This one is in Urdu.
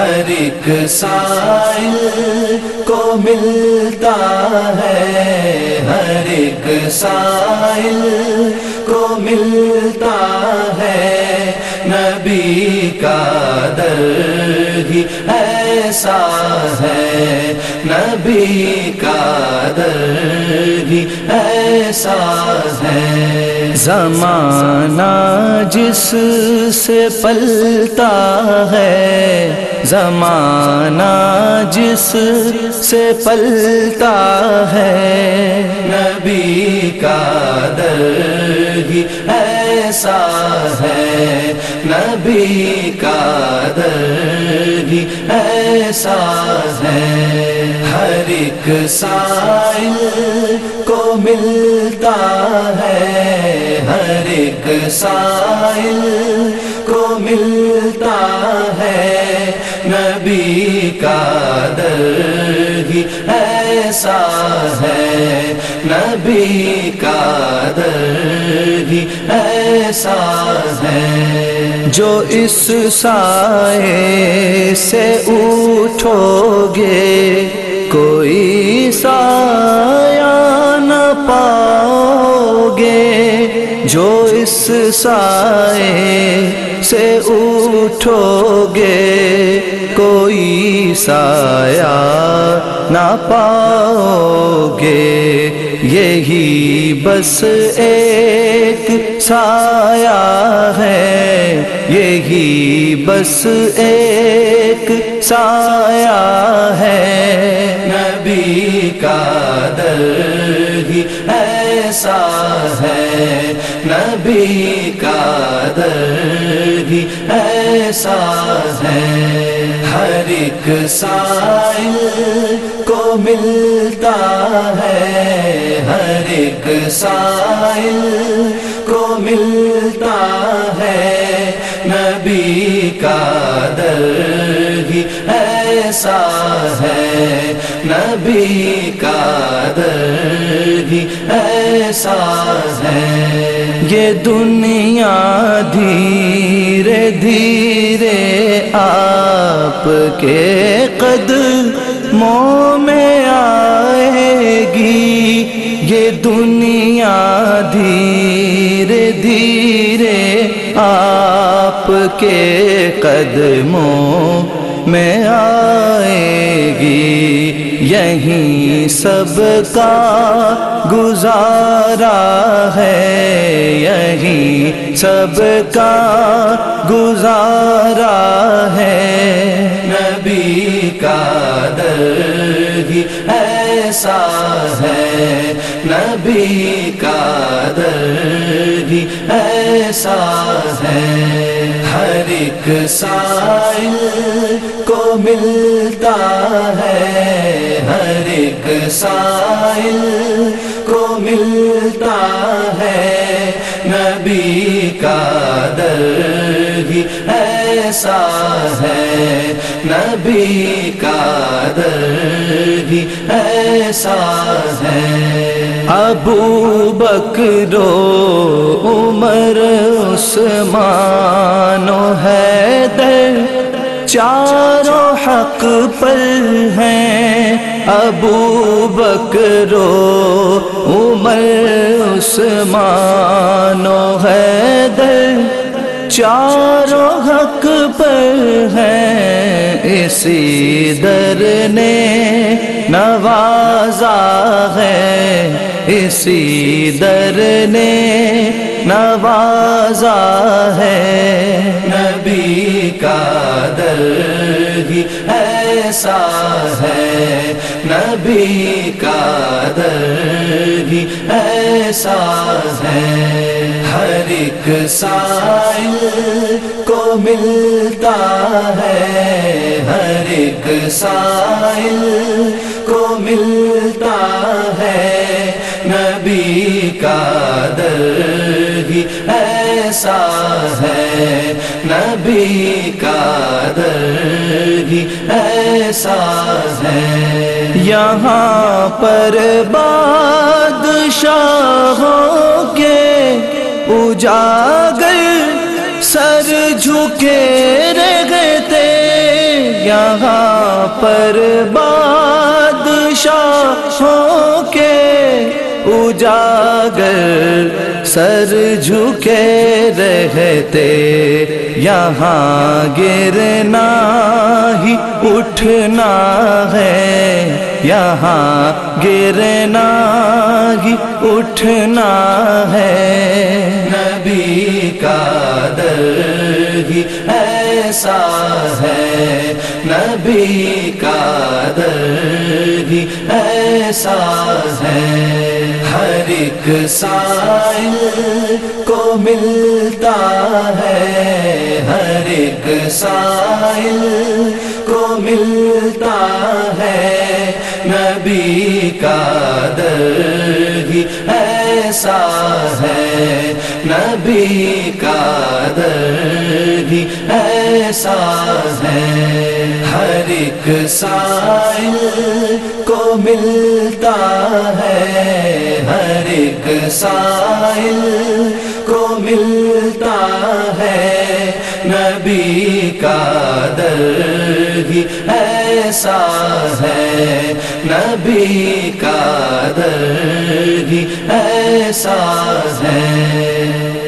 ہر ایک سائل کو ملتا ہے، ہر ایک سائل کو ملتا ہے، نبی کا در ہی ایسا ہے، نبی کا در ہی ایسا ہے۔ زمانہ جس سے پلتا ہے، زمانہ جس سے پلتا ہے، نبی کا در ہی ایسا ہے، نبی کا در ہی ایسا ہے۔ ہر ایک سائل کو ملتا ہے، ہر ایک سائل کو ملتا ہے، نبی کا در ہی ایسا ہے، نبی کا در ہی ایسا ہے۔ جو اس سائے سے اٹھو گے کوئی سایہ نہ پاؤ گے، جو اس سائے سے اٹھو گے کوئی سایہ نہ پاؤ گے، یہی بس ایک سایہ ہے، یہی بس ایک سایہ ہے، نبی کا در ہی ایسا ہے، نبی کا در ہی ایسا ہے۔ ہر ایک سائل کو ملتا ہے، ہر ایک سائل کو ملتا ہے، نبی کا در ہی ایسا ہے، نبی کا در ہی ایسا ہے۔ یہ دنیا دھیرے دھیرے آپ کے قدموں میں آئے گی، یہ دنیا دھیرے دھیرے آپ کے قدموں میں آئے گی، یہیں سب کا گزارا ہے، یہیں سب کا گزارا ہے، نبی کا در ہی ایسا ہے، نبی کا در ہی ایسا ہے۔ ہر ایک سائل کو ملتا ہے، ہر ایک سائل کو ملتا ہے، نبی کا در ہی ایسا ہے، نبی کا در ہی ایسا ہے۔ ابو بکر و عمر عثمان و حیدر چاروں حق پر ہیں، ابو بکر و عمر عثمان و حیدر چاروں حق پر ہیں، اسی در نے نوازا ہے، اسی در نے نوازا ہے، نبی کا در ہی ایسا ہے، نبی کا در ہی ایسا ہے۔ ہر ایک سائل کو ملتا ہے، ہر ایک سائل کو ملتا ہے، نبی کا در ہی ایسا ہے، نبی کا در ہی ایسا ہے۔ یہاں پر بادشاہوں کے اجاگر سر جھکے رہتے، یہاں پر بادشاہوں کے اجاگر سر جھکے رہتے، یہاں گرنا ہی اٹھنا ہے، یہاں گرنا ہی اٹھنا ہے۔ نبی کا در ہی ایسا ہے، نبی کا در ہی ایسا ہے، ہر ایک سائل کو ملتا ہے، ہر ایک سائل کو ملتا ہے، نبی کا در ہی ایسا ہے، نبی کا در ہی ایسا ہے، ہر ایک سائل کو ملتا ہے، ہر ایک سائل کو ملتا ہے، نبی کا در ہی ایسا ہے، نبی کا در ہی ایسا ہے۔